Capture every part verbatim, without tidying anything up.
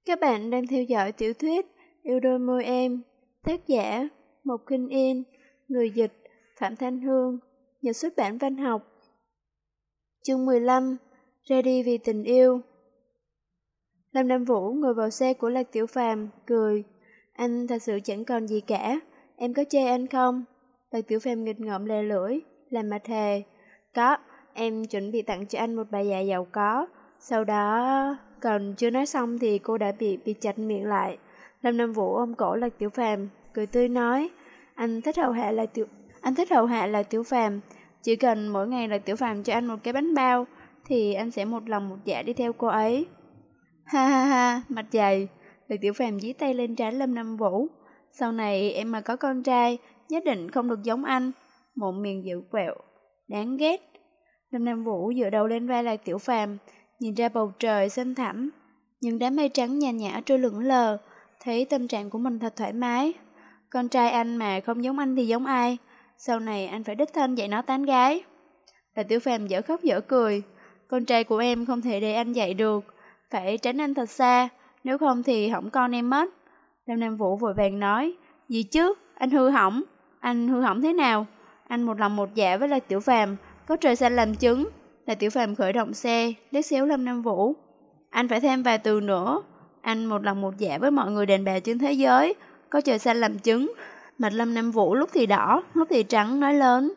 Các bạn đang theo dõi tiểu thuyết Yêu đôi môi em, tác giả Mộc Kinh Yên, người dịch Phạm Thanh Hương, nhà xuất bản Văn học. Chương mười lăm, ra đi vì tình yêu. Lâm Nam Vũ ngồi vào xe của Lạc Tiểu Phàm, cười. Anh thật sự chẳng còn gì cả, em có chê anh không? Lạc Tiểu Phàm nghịch ngợm lè lưỡi, làm mặt hề. Có, em chuẩn bị tặng cho anh một bà già giàu có. Sau đó, còn chưa nói xong thì cô đã bị bị chặt miệng lại. Lâm Nam Vũ ôm cổ Lạc Tiểu Phàm, cười tươi nói, anh thích hầu hạ Lạc Tiểu, anh thích hầu hạ Lạc Tiểu Phàm, chỉ cần mỗi ngày Lạc Tiểu Phàm cho anh một cái bánh bao, thì anh sẽ một lòng một dạ đi theo cô ấy. Ha ha ha, mặt dày. Lạc Tiểu Phàm dí tay lên trán Lâm Nam Vũ. Sau này em mà có con trai, nhất định không được giống anh. Mộn miệng dịu quẹo, đáng ghét. Lâm Nam Vũ dựa đầu lên vai Lạc Tiểu Phàm, nhìn ra bầu trời xanh thẳm, những đám mây trắng nhàn nhã trôi lững lờ, thấy tâm trạng của mình thật thoải mái. Con trai anh mà không giống anh thì giống ai? Sau này anh phải đích thân dạy nó tán gái. Lạc Tiểu Phàm dở khóc dở cười. Con trai của em không thể để anh dạy được, phải tránh anh thật xa, nếu không thì hỏng con em mất. Lâm Nam Vũ vội vàng nói, gì chứ, anh hư hỏng. Anh hư hỏng thế nào? Anh một lòng một dạ với Lạc Tiểu Phàm, có trời xanh làm chứng. Lạc Tiểu Phàm khởi động xe, liếc xéo Lâm Nam Vũ. Anh phải thêm vài từ nữa. Anh một lòng một dạ với mọi người đàn bà trên thế giới, có trời xanh làm chứng. Mặt Lâm Nam Vũ lúc thì đỏ, lúc thì trắng, nói lớn.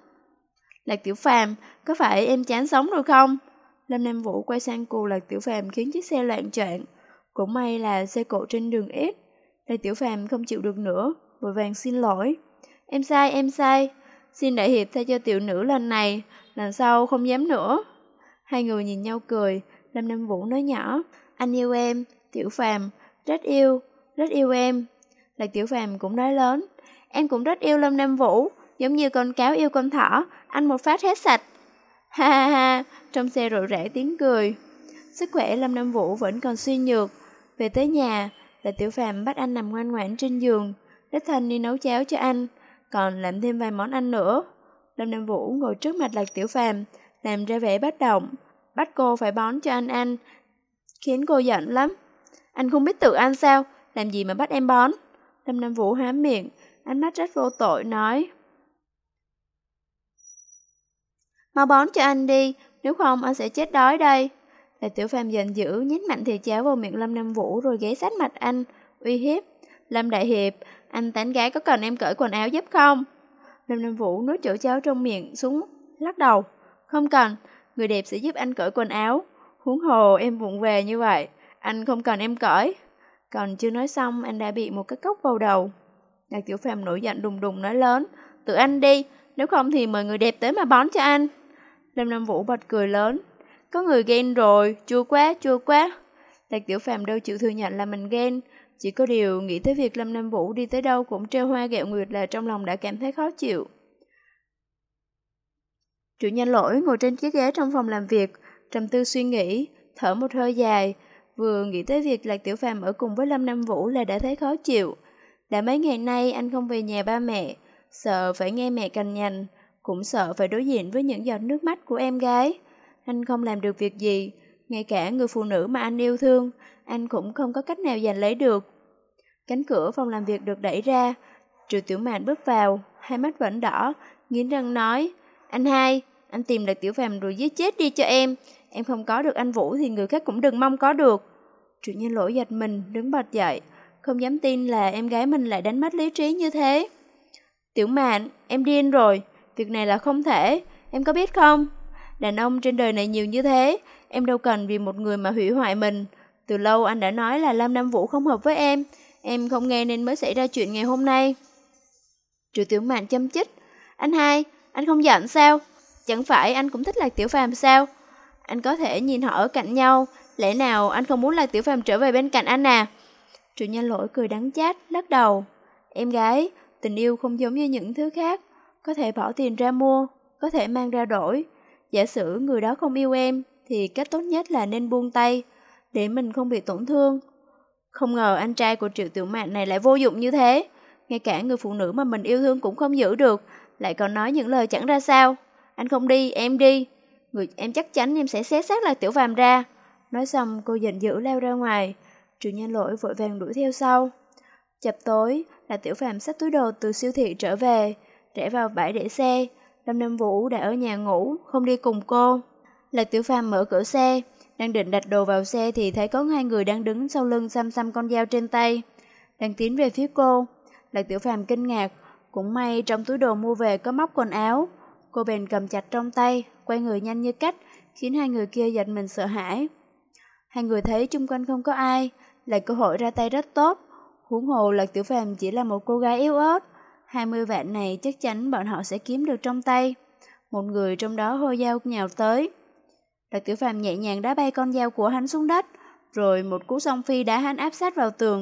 Lạc Tiểu Phàm, có phải em chán sống rồi không? Lâm Nam Vũ quay sang cù Lạc Tiểu Phàm khiến chiếc xe loạn choạng. Cũng may là xe cộ trên đường ít. Lạc Tiểu Phàm không chịu được nữa, vội vàng xin lỗi. Em sai, em sai. Xin đại hiệp thay cho tiểu nữ lần này, lần sau không dám nữa. Hai người nhìn nhau cười. Lâm Nam Vũ nói nhỏ, anh yêu em, Tiểu Phàm, rất yêu, rất yêu em. Lạc Tiểu Phàm cũng nói lớn, em cũng rất yêu Lâm Nam Vũ, giống như con cáo yêu con thỏ, anh một phát hết sạch. Ha ha ha, trong xe rộn rã tiếng cười. Sức khỏe Lâm Nam Vũ vẫn còn suy nhược. Về tới nhà, Lạc Tiểu Phàm bắt anh nằm ngoan ngoãn trên giường, đích thân đi nấu cháo cho anh, còn làm thêm vài món ăn nữa. Lâm Nam Vũ ngồi trước mặt Lạc Tiểu Phàm, làm ra vẻ bất động, bắt cô phải bón cho anh ăn, khiến cô giận lắm. Anh không biết tự ăn sao, làm gì mà bắt em bón? Lâm Nam Vũ há miệng, ánh mắt rất vô tội nói. Mau bón cho anh đi, nếu không anh sẽ chết đói đây. Lạc Tiểu Phàm giận dữ, nhét mạnh thìa cháo vào miệng Lâm Nam Vũ rồi ghé sát mặt anh, uy hiếp. Lâm đại hiệp, anh tán gái có cần em cởi quần áo giúp không? Lâm Nam Vũ nuốt chỗ cháo trong miệng xuống, lắc đầu. Không cần, người đẹp sẽ giúp anh cởi quần áo. Huống hồ em vụng về như vậy, anh không cần em cởi. Còn chưa nói xong, anh đã bị một cái cốc vào đầu. Lạc Tiểu Phàm nổi giận đùng đùng nói lớn, tự anh đi, nếu không thì mời người đẹp tới mà bón cho anh. Lâm Nam Vũ bật cười lớn, có người ghen rồi, chua quá, chua quá. Lạc Tiểu Phàm đâu chịu thừa nhận là mình ghen, chỉ có điều nghĩ tới việc Lâm Nam Vũ đi tới đâu cũng treo hoa gẹo nguyệt là trong lòng đã cảm thấy khó chịu. Chủ nhân Lỗi ngồi trên chiếc ghế trong phòng làm việc, trầm tư suy nghĩ, thở một hơi dài, vừa nghĩ tới việc Lạc Tiểu Phàm ở cùng với Lâm Nam Vũ là đã thấy khó chịu. Đã mấy ngày nay anh không về nhà ba mẹ, sợ phải nghe mẹ cằn nhằn, cũng sợ phải đối diện với những giọt nước mắt của em gái. Anh không làm được việc gì, ngay cả người phụ nữ mà anh yêu thương, anh cũng không có cách nào giành lấy được. Cánh cửa phòng làm việc được đẩy ra, Triệu Tiểu Mạn bước vào, hai mắt vẫn đỏ, nghiến răng nói, anh hai, anh tìm Lạc Tiểu Phàm rồi giết chết đi cho em, em không có được anh Vũ thì người khác cũng đừng mong có được. Triệu Nhân Lỗi giật mình, đứng bật dậy, không dám tin là em gái mình lại đánh mất lý trí như thế. Tiểu Mạn, em điên rồi, việc này là không thể, em có biết không? Đàn ông trên đời này nhiều như thế, em đâu cần vì một người mà hủy hoại mình. Từ lâu anh đã nói là Lâm Nam Vũ không hợp với em, em không nghe nên mới xảy ra chuyện ngày hôm nay. Triệu Tiểu Mạn châm chích, anh hai, anh không giận sao? Chẳng phải anh cũng thích Lạc Tiểu Phàm sao? Anh có thể nhìn họ ở cạnh nhau, lẽ nào anh không muốn Lạc Tiểu Phàm trở về bên cạnh anh à? Chủ Nhân Lỗi cười đắng chát, lắc đầu. Em gái, tình yêu không giống như những thứ khác, có thể bỏ tiền ra mua, có thể mang ra đổi. Giả sử người đó không yêu em, thì cách tốt nhất là nên buông tay, để mình không bị tổn thương. Không ngờ anh trai của Triệu Tiểu Mạn này lại vô dụng như thế, ngay cả người phụ nữ mà mình yêu thương cũng không giữ được, lại còn nói những lời chẳng ra sao. Anh không đi, em đi. Người em chắc chắn em sẽ xé xác Lạc Tiểu Phàm ra. Nói xong cô giận dữ leo ra ngoài. Triệu Nhân Lỗi vội vàng đuổi theo sau. Chập tối, Lạc Tiểu Phàm xách túi đồ từ siêu thị trở về, rẽ vào bãi để xe. Lâm Nam Vũ đã ở nhà ngủ, không đi cùng cô. Lạc Tiểu Phàm mở cửa xe, đang định đặt đồ vào xe thì thấy có hai người đang đứng sau lưng xăm xăm con dao trên tay, đang tiến về phía cô. Lạc Tiểu Phàm kinh ngạc, cũng may trong túi đồ mua về có móc quần áo. Cô bèn cầm chặt trong tay, quay người nhanh như cắt, khiến hai người kia giật mình sợ hãi. Hai người thấy chung quanh không có ai, là cơ hội ra tay rất tốt. Huống hồ Lạc Tiểu Phàm chỉ là một cô gái yếu ớt, hai mươi vạn này chắc chắn bọn họ sẽ kiếm được trong tay. Một người trong đó hô dao nhào tới. Lạc Tiểu Phàm nhẹ nhàng đá bay con dao của hắn xuống đất, rồi một cú song phi đá hắn áp sát vào tường.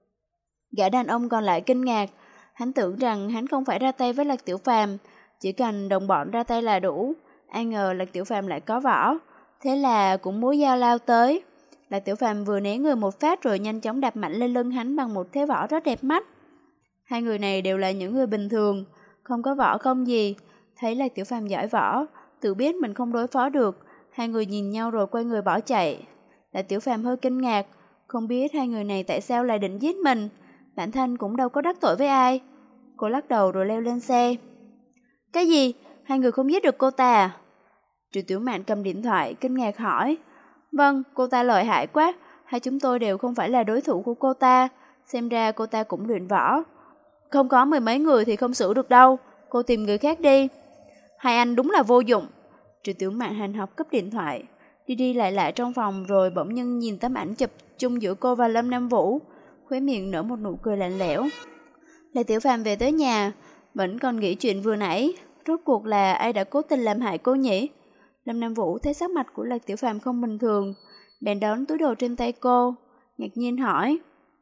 Gã đàn ông còn lại kinh ngạc, hắn tưởng rằng hắn không phải ra tay với Lạc Tiểu Phàm, chỉ cần đồng bọn ra tay là đủ. Ai ngờ Lạc Tiểu Phàm lại có võ, thế là cũng múa dao lao tới. Lạc Tiểu Phàm vừa né người một phát rồi nhanh chóng đạp mạnh lên lưng hắn bằng một thế võ rất đẹp mắt. Hai người này đều là những người bình thường, không có võ công gì. Thấy Lạc Tiểu Phàm giỏi võ, tự biết mình không đối phó được, hai người nhìn nhau rồi quay người bỏ chạy. Lạc Tiểu Phàm hơi kinh ngạc, không biết hai người này tại sao lại định giết mình. Bản thân cũng đâu có đắc tội với ai. Cô lắc đầu rồi leo lên xe. Cái gì? Hai người không giết được cô ta à? Triệu Tiểu Mạn cầm điện thoại, kinh ngạc hỏi. Vâng, cô ta lợi hại quá, hai chúng tôi đều không phải là đối thủ của cô ta, xem ra cô ta cũng luyện võ. Không có mười mấy người thì không xử được đâu, cô tìm người khác đi. Hai anh đúng là vô dụng. Triệu Tiểu Mạn hành học cấp điện thoại, đi đi lại lại trong phòng rồi bỗng nhiên nhìn tấm ảnh chụp chung giữa cô và Lâm Nam Vũ, khóe miệng nở một nụ cười lạnh lẽo. Lạc Tiểu Phàm về tới nhà, vẫn còn nghĩ chuyện vừa nãy, rốt cuộc là ai đã cố tình làm hại cô nhỉ? Lâm Nam Vũ thấy sắc mặt của Lạc Tiểu Phàm không bình thường, bèn đón túi đồ trên tay cô, ngạc nhiên hỏi.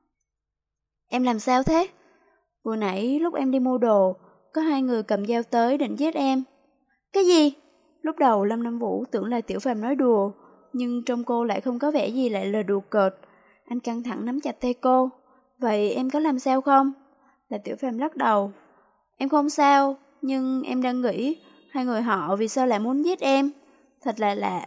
Em làm sao thế? Vừa nãy lúc em đi mua đồ, có hai người cầm dao tới định giết em. Cái gì? Lúc đầu Lâm Nam Vũ tưởng là Tiểu Phàm nói đùa, nhưng trong cô lại không có vẻ gì lại là đùa cợt. Anh căng thẳng nắm chặt tay cô. Vậy em có làm sao không? Là Tiểu Phàm lắc đầu. Em không sao, nhưng em đang nghĩ hai người họ vì sao lại muốn giết em. Thật là lạ.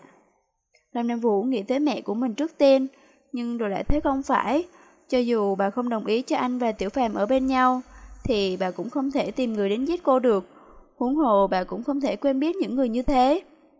Lâm Nam Vũ nghĩ tới mẹ của mình trước tiên, nhưng rồi lại thấy không phải. Cho dù bà không đồng ý cho anh và Tiểu Phàm ở bên nhau, thì bà cũng không thể tìm người đến giết cô được. Huống hồ bà cũng không thể quen biết những người như thế.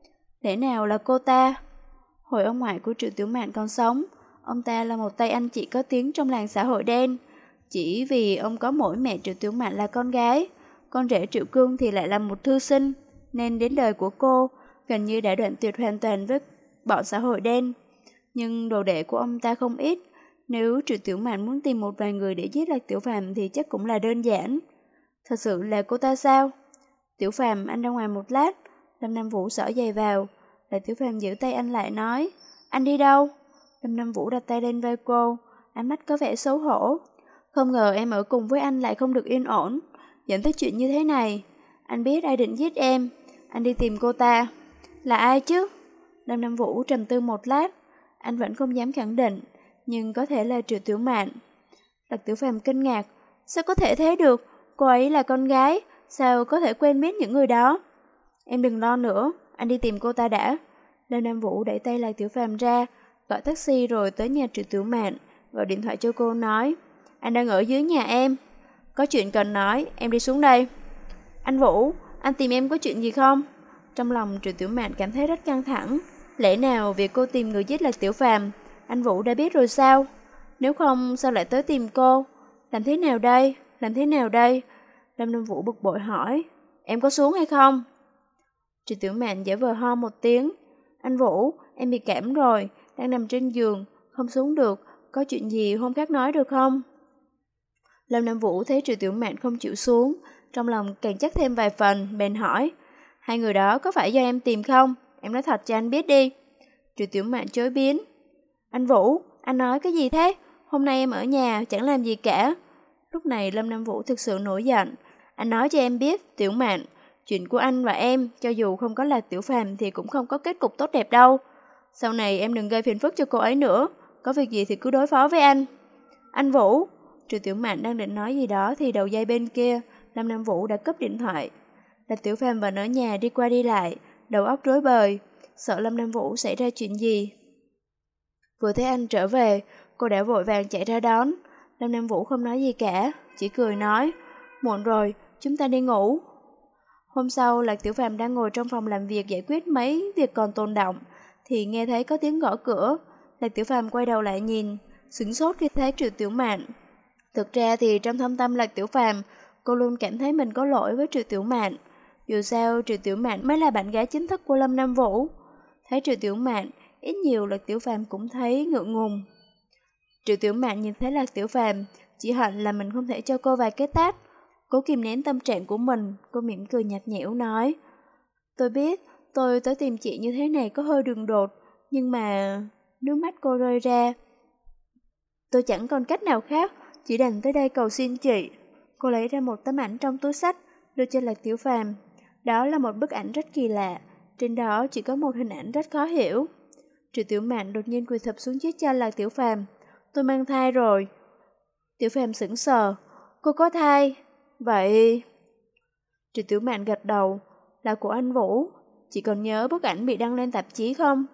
Lẽ nào là cô ta? Hồi ông ngoại của Triệu Tiểu Mạn còn sống, ông ta là một tay anh chị có tiếng trong làng xã hội đen. Chỉ vì ông có mỗi mẹ Triệu Tiểu Mạn là con gái, con rể Triệu Cương thì lại là một thư sinh, nên đến đời của cô gần như đã đoạn tuyệt hoàn toàn với bọn xã hội đen. Nhưng đồ đệ của ông ta không ít, nếu Triệu Tiểu Mạn muốn tìm một vài người để giết Lạc Tiểu Phàm thì chắc cũng là đơn giản. Thật sự là cô ta sao? Tiểu Phàm, anh ra ngoài một lát. Lâm Nam Vũ xỏ giày vào. Lạc Tiểu Phàm giữ tay anh lại nói, anh đi đâu? Lâm Nam Vũ đặt tay lên vai cô, ánh mắt có vẻ xấu hổ. Không ngờ em ở cùng với anh lại không được yên ổn, dẫn tới chuyện như thế này. Anh biết ai định giết em, anh đi tìm cô ta. Là ai chứ? Lâm Nam Vũ trầm tư một lát, anh vẫn không dám khẳng định, nhưng có thể là Triệu Tiểu Mạn. Lạc Tiểu Phàm kinh ngạc, sao có thể thế được? Cô ấy là con gái, sao có thể quen biết những người đó? Em đừng lo nữa, anh đi tìm cô ta đã. Lâm Nam Vũ đẩy tay Lạc Tiểu Phàm ra, gọi taxi rồi tới nhà Triệu Tiểu Mạn, gọi điện thoại cho cô nói, anh đang ở dưới nhà em, có chuyện cần nói, em đi xuống đây. Anh Vũ, anh tìm em có chuyện gì không? Trong lòng Triệu Tiểu Mạn cảm thấy rất căng thẳng. Lẽ nào việc cô tìm người giết Lạc Tiểu Phàm, anh Vũ đã biết rồi sao? Nếu không sao lại tới tìm cô? Làm thế nào đây? Làm thế nào đây? Lâm Nam Vũ bực bội hỏi, em có xuống hay không? Triệu Tiểu Mạn giả vờ ho một tiếng. Anh Vũ, em bị cảm rồi, đang nằm trên giường, không xuống được, có chuyện gì hôm khác nói được không? Lâm Nam Vũ thấy Triệu Tiểu Mạn không chịu xuống, trong lòng càng chắc thêm vài phần, bèn hỏi, hai người đó có phải do em tìm không? Em nói thật cho anh biết đi. Triệu Tiểu Mạn chối biến. Anh Vũ, anh nói cái gì thế? Hôm nay em ở nhà, chẳng làm gì cả. Lúc này Lâm Nam Vũ thực sự nổi giận. Anh nói cho em biết, Tiểu Mạn, chuyện của anh và em, cho dù không có Lạc Tiểu Phàm thì cũng không có kết cục tốt đẹp đâu. Sau này em đừng gây phiền phức cho cô ấy nữa, có việc gì thì cứ đối phó với anh. Anh Vũ, Triệu Tiểu Mạn đang định nói gì đó thì đầu dây bên kia, Lâm Nam Vũ đã cúp điện thoại. Lạc Tiểu Phàm vẫn ở nhà đi qua đi lại, đầu óc rối bời, sợ Lâm Nam Vũ xảy ra chuyện gì. Vừa thấy anh trở về, cô đã vội vàng chạy ra đón. Lâm Nam Vũ không nói gì cả, chỉ cười nói, muộn rồi, chúng ta đi ngủ. Hôm sau, Lạc Tiểu Phàm đang ngồi trong phòng làm việc giải quyết mấy việc còn tồn đọng, thì nghe thấy có tiếng gõ cửa. Lạc Tiểu Phàm quay đầu lại nhìn, sửng sốt khi thấy Triệu Tiểu Mạn. Thực ra thì trong thâm tâm Lạc Tiểu Phàm, cô luôn cảm thấy mình có lỗi với Triệu Tiểu Mạn. Dù sao, Triệu Tiểu Mạn mới là bạn gái chính thức của Lâm Nam Vũ. Thấy Triệu Tiểu Mạn, ít nhiều Lạc Tiểu Phàm cũng thấy ngượng ngùng. Triệu Tiểu Mạn nhìn thấy Lạc Tiểu Phàm, chỉ hận là mình không thể cho cô vài cái tát. Cố kìm nén tâm trạng của mình, cô mỉm cười nhạt nhẽo nói, tôi biết tôi tới tìm chị như thế này có hơi đường đột, nhưng mà... Nước mắt cô rơi ra. Tôi chẳng còn cách nào khác, chỉ đành tới đây cầu xin chị. Cô lấy ra một tấm ảnh trong túi xách, đưa cho Lạc Tiểu Phàm. Đó là một bức ảnh rất kỳ lạ, trên đó chỉ có một hình ảnh rất khó hiểu. Triệu Tiểu Mạn đột nhiên quỳ thụp xuống chiếc chân Lạc Tiểu Phàm. Tôi mang thai rồi. Tiểu Phàm sững sờ. Cô có thai? Vậy... Triệu Tiểu Mạn gật đầu. Là của anh Vũ. Chị còn nhớ bức ảnh bị đăng lên tạp chí không?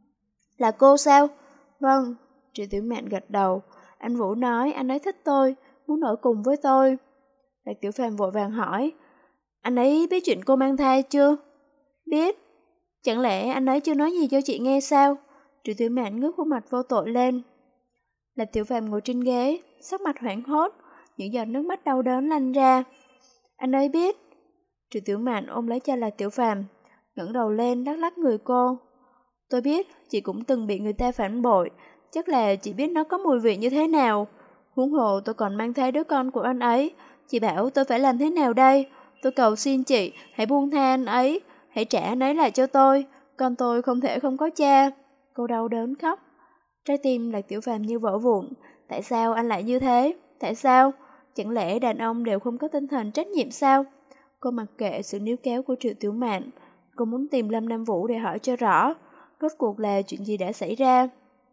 Là cô sao? Vâng. Triệu Tiểu Mạn gật đầu. Anh Vũ nói anh ấy thích tôi, muốn ở cùng với tôi. Lạc Tiểu Phàm vội vàng hỏi, anh ấy biết chuyện cô mang thai chưa? Biết. Chẳng lẽ anh ấy chưa nói gì cho chị nghe sao? Triệu Tiểu Mạn ngước khuôn mặt vô tội lên. Lạc Tiểu Phàm ngồi trên ghế, sắc mặt hoảng hốt, những giọt nước mắt đau đớn lăn ra. Anh ấy biết. Triệu Tiểu Mạn ôm lấy chân Lạc Tiểu Phàm, ngẩng đầu lên lắc lắc người cô. Tôi biết, chị cũng từng bị người ta phản bội, chắc là chị biết nó có mùi vị như thế nào. Huống hồ tôi còn mang thai đứa con của anh ấy, chị bảo tôi phải làm thế nào đây? Tôi cầu xin chị, hãy buông tha anh ấy, hãy trả anh ấy lại cho tôi, con tôi không thể không có cha. Cô đau đớn khóc. Trái tim Lạc Tiểu Phàm như vỡ vụn. Tại sao anh lại như thế? Tại sao? Chẳng lẽ đàn ông đều không có tinh thần trách nhiệm sao? Cô mặc kệ sự níu kéo của Triệu Tiểu Mạn. Cô muốn tìm Lâm Nam Vũ để hỏi cho rõ, rốt cuộc là chuyện gì đã xảy ra.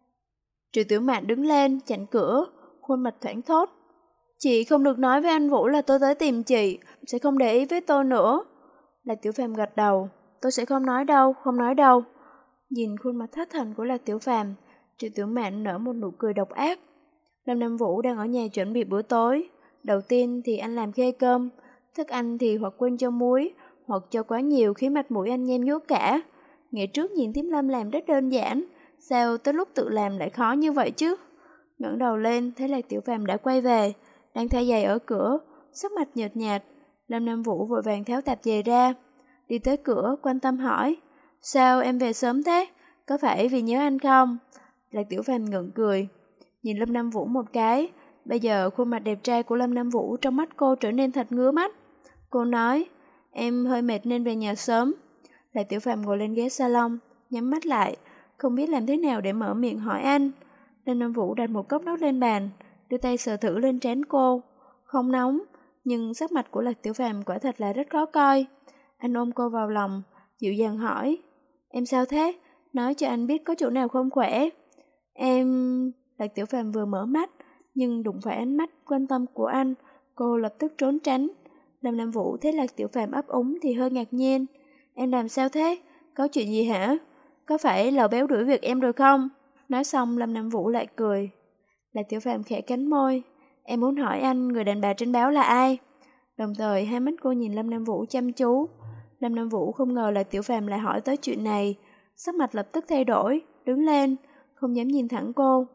Triệu Tiểu Mạn đứng lên, chặn cửa, khuôn mặt thoảng thốt. Chị không được nói với anh Vũ là tôi tới tìm chị, sẽ không để ý với tôi nữa. Lạc Tiểu Phàm gật đầu. Tôi sẽ không nói đâu, không nói đâu. Nhìn khuôn mặt thất thần của Lạc Tiểu Phàm, Triệu Tiểu Mạn nở một nụ cười độc ác. Lâm Nam Vũ đang ở nhà chuẩn bị bữa tối. Đầu tiên thì anh làm khê cơm, thức ăn thì hoặc quên cho muối, hoặc cho quá nhiều khiến mặt mũi anh nhem nhuốc cả. Ngày trước nhìn Tiếm Lâm làm rất đơn giản, sao tới lúc tự làm lại khó như vậy chứ? Ngẩng đầu lên, thấy Lạc Tiểu Phàm đã quay về, đang thay giày ở cửa, sắc mặt nhợt nhạt. Lâm Nam Vũ vội vàng tháo tạp giày ra, đi tới cửa, quan tâm hỏi, sao em về sớm thế? Có phải vì nhớ anh không? Lạc Tiểu Phàm ngượng cười, nhìn Lâm Nam Vũ một cái. Bây giờ khuôn mặt đẹp trai của Lâm Nam Vũ trong mắt cô trở nên thật ngứa mắt. Cô nói, em hơi mệt nên về nhà sớm. Lạc Tiểu Phàm ngồi lên ghế salon, nhắm mắt lại, không biết làm thế nào để mở miệng hỏi anh. Lâm Nam Vũ đặt một cốc nước lên bàn, đưa tay sờ thử lên trán cô. Không nóng, nhưng sắc mặt của Lạc Tiểu Phàm quả thật là rất khó coi. Anh ôm cô vào lòng, dịu dàng hỏi, em sao thế? Nói cho anh biết có chỗ nào không khỏe. Em... Lạc Tiểu Phàm vừa mở mắt, nhưng đụng phải ánh mắt quan tâm của anh, cô lập tức trốn tránh. Lâm Nam Vũ thấy Lạc Tiểu Phàm ấp úng thì hơi ngạc nhiên. Em làm sao thế? Có chuyện gì hả? Có phải Lầu Béo đuổi việc em rồi không? Nói xong Lâm Nam Vũ lại cười. Lạc Tiểu Phàm khẽ cánh môi. Em muốn hỏi anh người đàn bà trên báo là ai? Đồng thời hai mắt cô nhìn Lâm Nam Vũ chăm chú. Lâm Nam Vũ không ngờ Lạc Tiểu Phàm lại hỏi tới chuyện này. Sắc mặt lập tức thay đổi, đứng lên, không dám nhìn thẳng cô.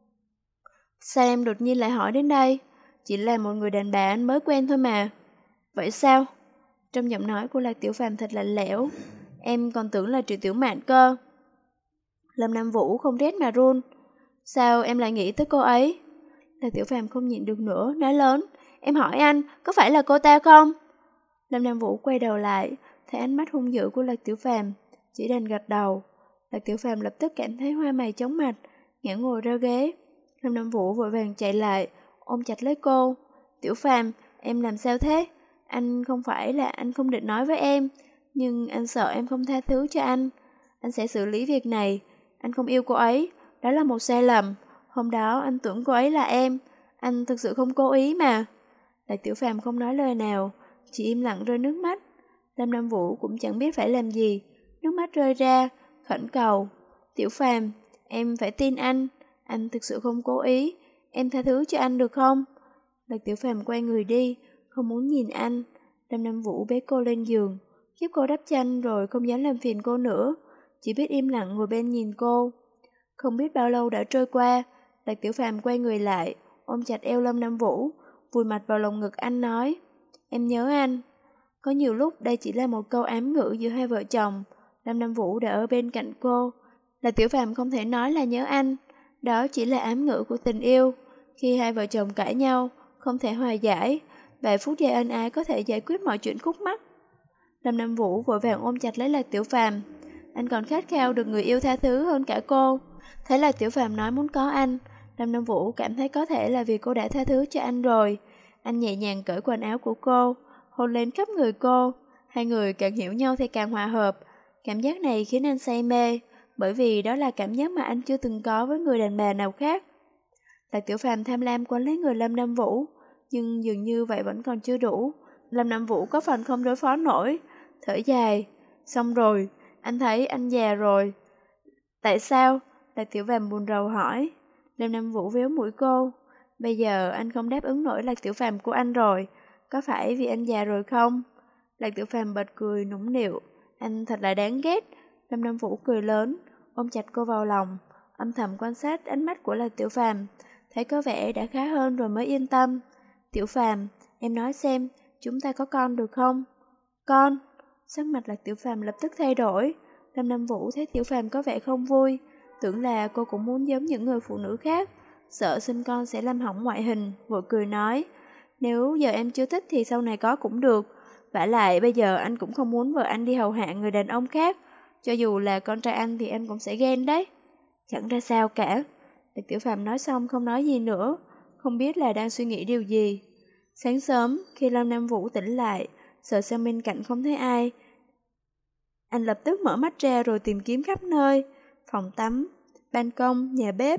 Sao em đột nhiên lại hỏi đến đây? Chỉ là một người đàn bà anh mới quen thôi mà. Vậy sao? Trong giọng nói của Lạc Tiểu Phàm thật lạnh lẽo. Em còn tưởng là Triệu Tiểu Mạn cơ. Lâm Nam Vũ không rét mà run. Sao em lại nghĩ tới cô ấy? Lạc Tiểu Phàm không nhịn được nữa, nói lớn. Em hỏi anh, có phải là cô ta không? Lâm Nam Vũ quay đầu lại, thấy ánh mắt hung dữ của Lạc Tiểu Phàm, chỉ đành gật đầu. Lạc Tiểu Phàm lập tức cảm thấy hoa mày chóng mặt, ngã ngồi ra ghế. Lâm Nam Vũ vội vàng chạy lại, ôm chặt lấy cô. Tiểu Phàm, em làm sao thế? Anh không phải là anh không định nói với em, nhưng anh sợ em không tha thứ cho anh. Anh sẽ xử lý việc này. Anh không yêu cô ấy, đó là một sai lầm. Hôm đó anh tưởng cô ấy là em, anh thực sự không cố ý mà. Lạc Tiểu Phàm không nói lời nào, chỉ im lặng rơi nước mắt. Lâm Nam Vũ cũng chẳng biết phải làm gì, nước mắt rơi ra, khẩn cầu. Tiểu Phàm, em phải tin anh, anh thực sự không cố ý, em tha thứ cho anh được không? Lạc Tiểu Phàm quay người đi, không muốn nhìn anh. Lâm Nam Vũ bế cô lên giường, giúp cô đắp chăn rồi không dám làm phiền cô nữa, chỉ biết im lặng ngồi bên nhìn cô. Không biết bao lâu đã trôi qua, Lạc Tiểu Phàm quay người lại, ôm chặt eo Lâm Nam Vũ, vùi mặt vào lồng ngực anh nói, em nhớ anh. Có nhiều lúc đây chỉ là một câu ám ngữ giữa hai vợ chồng, Lâm Nam Vũ đã ở bên cạnh cô. Lạc Tiểu Phàm không thể nói là nhớ anh, đó chỉ là ám ngữ của tình yêu. Khi hai vợ chồng cãi nhau, không thể hòa giải, vài phút giây ân ái có thể giải quyết mọi chuyện khúc mắc. Lâm Nam Vũ vội vàng ôm chặt lấy Lạc Tiểu Phàm, anh còn khát khao được người yêu tha thứ hơn cả cô. Thế là Tiểu Phàm nói muốn có anh, Lâm Nam Vũ cảm thấy có thể là vì cô đã tha thứ cho anh rồi. Anh nhẹ nhàng cởi quần áo của cô, hôn lên khắp người cô. Hai người càng hiểu nhau thì càng hòa hợp. Cảm giác này khiến anh say mê, bởi vì đó là cảm giác mà anh chưa từng có với người đàn bà nào khác. Lạc Tiểu Phàm tham lam quấn lấy người Lâm Nam Vũ, nhưng dường như vậy vẫn còn chưa đủ. Lâm Nam Vũ có phần không đối phó nổi, thở dài. Xong rồi, anh thấy anh già rồi. Tại sao? Lạc Tiểu Phàm buồn rầu hỏi. Lâm Nam Vũ véo mũi cô. Bây giờ anh không đáp ứng nổi Lạc Tiểu Phàm của anh rồi, có phải vì anh già rồi không? Lạc Tiểu Phàm bật cười nũng nịu. Anh thật là đáng ghét. Lâm Nam Vũ cười lớn, ôm chặt cô vào lòng, âm thầm quan sát ánh mắt của Lạc Tiểu Phàm, thấy có vẻ đã khá hơn rồi mới yên tâm. Tiểu Phàm, em nói xem, chúng ta có con được không? Con? Sắc mặt Lạc Tiểu Phàm lập tức thay đổi. Lâm Nam Vũ thấy Tiểu Phàm có vẻ không vui, tưởng là cô cũng muốn giống những người phụ nữ khác, sợ sinh con sẽ làm hỏng ngoại hình, vội cười nói, nếu giờ em chưa thích thì sau này có cũng được, vả lại bây giờ anh cũng không muốn vợ anh đi hầu hạ người đàn ông khác, cho dù là con trai anh thì anh cũng sẽ ghen đấy. Chẳng ra sao cả. Lạc Tiểu Phàm nói xong không nói gì nữa, không biết là đang suy nghĩ điều gì. Sáng sớm, khi Lâm Nam Vũ tỉnh lại, sợ sang bên cạnh không thấy ai, anh lập tức mở mắt ra rồi tìm kiếm khắp nơi, phòng tắm, ban công, nhà bếp.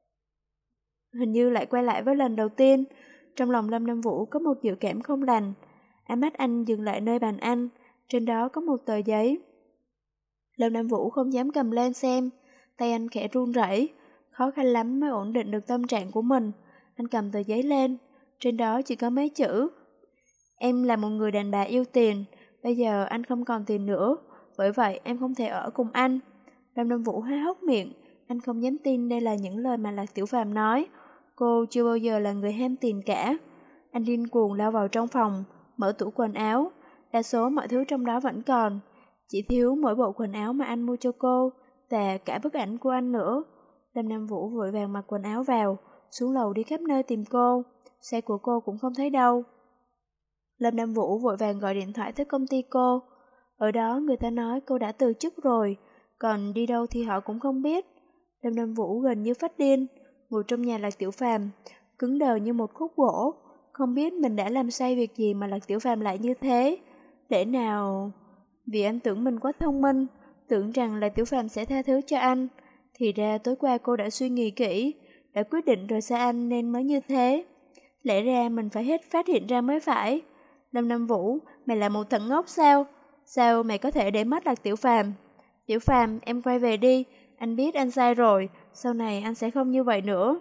Hình như lại quay lại với lần đầu tiên. Trong lòng Lâm Nam Vũ có một dự cảm không lành. Ánh mắt anh dừng lại nơi bàn ăn, trên đó có một tờ giấy. Lâm Nam Vũ không dám cầm lên xem, tay anh khẽ run rẩy, khó khăn lắm mới ổn định được tâm trạng của mình. Anh cầm tờ giấy lên, trên đó chỉ có mấy chữ. Em là một người đàn bà yêu tiền, bây giờ anh không còn tiền nữa, bởi vậy em không thể ở cùng anh. Lâm Nam Vũ há hốc miệng, anh không dám tin đây là những lời mà Lạc Tiểu Phàm nói. Cô chưa bao giờ là người ham tiền cả. Anh điên cuồng lao vào trong phòng, mở tủ quần áo. Đa số mọi thứ trong đó vẫn còn, chỉ thiếu mỗi bộ quần áo mà anh mua cho cô, và cả bức ảnh của anh nữa. Lâm Nam Vũ vội vàng mặc quần áo vào, xuống lầu đi khắp nơi tìm cô. Xe của cô cũng không thấy đâu. Lâm Nam Vũ vội vàng gọi điện thoại tới công ty cô. Ở đó người ta nói cô đã từ chức rồi, còn đi đâu thì họ cũng không biết. Lâm Nam Vũ gần như phát điên, ngồi trong nhà Lạc Tiểu Phàm, cứng đờ như một khúc gỗ, không biết mình đã làm sai việc gì mà Lạc Tiểu Phàm lại như thế. Lẽ nào... Vì anh tưởng mình quá thông minh, tưởng rằng Lạc Tiểu Phàm sẽ tha thứ cho anh, thì ra tối qua cô đã suy nghĩ kỹ, đã quyết định rời xa anh nên mới như thế. Lẽ ra mình phải hết phát hiện ra mới phải. Lâm Nam Vũ, mày là một thằng ngốc sao? Sao mày có thể để mất Lạc Tiểu Phàm? Tiểu Phàm, em quay về đi, anh biết anh sai rồi, sau này anh sẽ không như vậy nữa.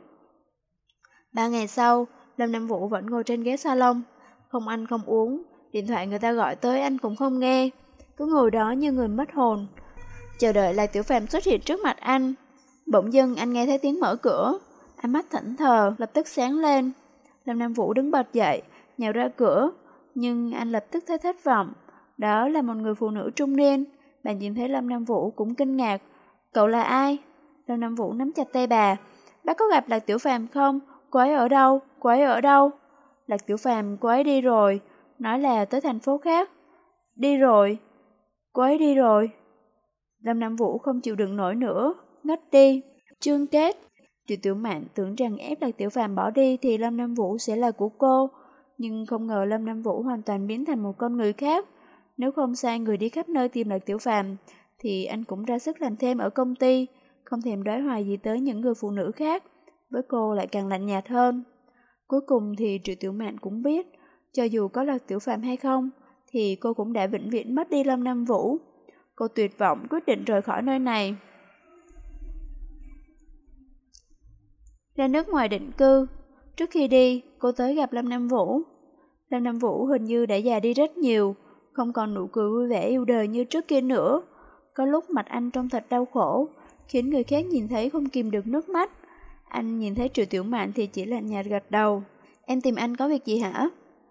Ba ngày sau, Lâm Nam Vũ vẫn ngồi trên ghế salon, không ăn không uống, điện thoại người ta gọi tới anh cũng không nghe, cứ ngồi đó như người mất hồn, chờ đợi Lạc Tiểu Phàm xuất hiện trước mặt anh. Bỗng dưng anh nghe thấy tiếng mở cửa, ánh mắt thẫn thờ lập tức sáng lên. Lâm Nam Vũ đứng bật dậy, nhào ra cửa, nhưng anh lập tức thấy thất vọng. Đó là một người phụ nữ trung niên. Bà nhìn thấy Lâm Nam Vũ cũng kinh ngạc. Cậu là ai? Lâm Nam Vũ nắm chặt tay bà. Bác có gặp Lạc Tiểu Phàm không? Cô ấy ở đâu? Cô ấy ở đâu? Lạc Tiểu Phàm, cô ấy đi rồi. Nói là tới thành phố khác. Đi rồi? Cô ấy đi rồi. Lâm Nam Vũ không chịu đựng nổi nữa, ngất đi. Chương kết. Triệu Tiểu Mạn tưởng rằng ép Lạc Tiểu Phàm bỏ đi thì Lâm Nam Vũ sẽ là của cô, nhưng không ngờ Lâm Nam Vũ hoàn toàn biến thành một con người khác. Nếu không sai người đi khắp nơi tìm Lạc Tiểu Phàm, thì anh cũng ra sức làm thêm ở công ty, không thèm đoái hoài gì tới những người phụ nữ khác. Với cô lại càng lạnh nhạt hơn. Cuối cùng thì Triệu Tiểu Mạn cũng biết, cho dù có Lạc Tiểu Phàm hay không, thì cô cũng đã vĩnh viễn mất đi Lâm Nam Vũ. Cô tuyệt vọng quyết định rời khỏi nơi này. ra nước ngoài định cư. Trước khi đi, cô tới gặp Lâm Nam Vũ. Lâm Nam Vũ hình như đã già đi rất nhiều, không còn nụ cười vui vẻ yêu đời như trước kia nữa. Có lúc mặt anh trông thật đau khổ, khiến người khác nhìn thấy không kìm được nước mắt. Anh nhìn thấy Triệu Tiểu Mạn thì chỉ lạnh nhạt gật đầu. Em tìm anh có việc gì hả?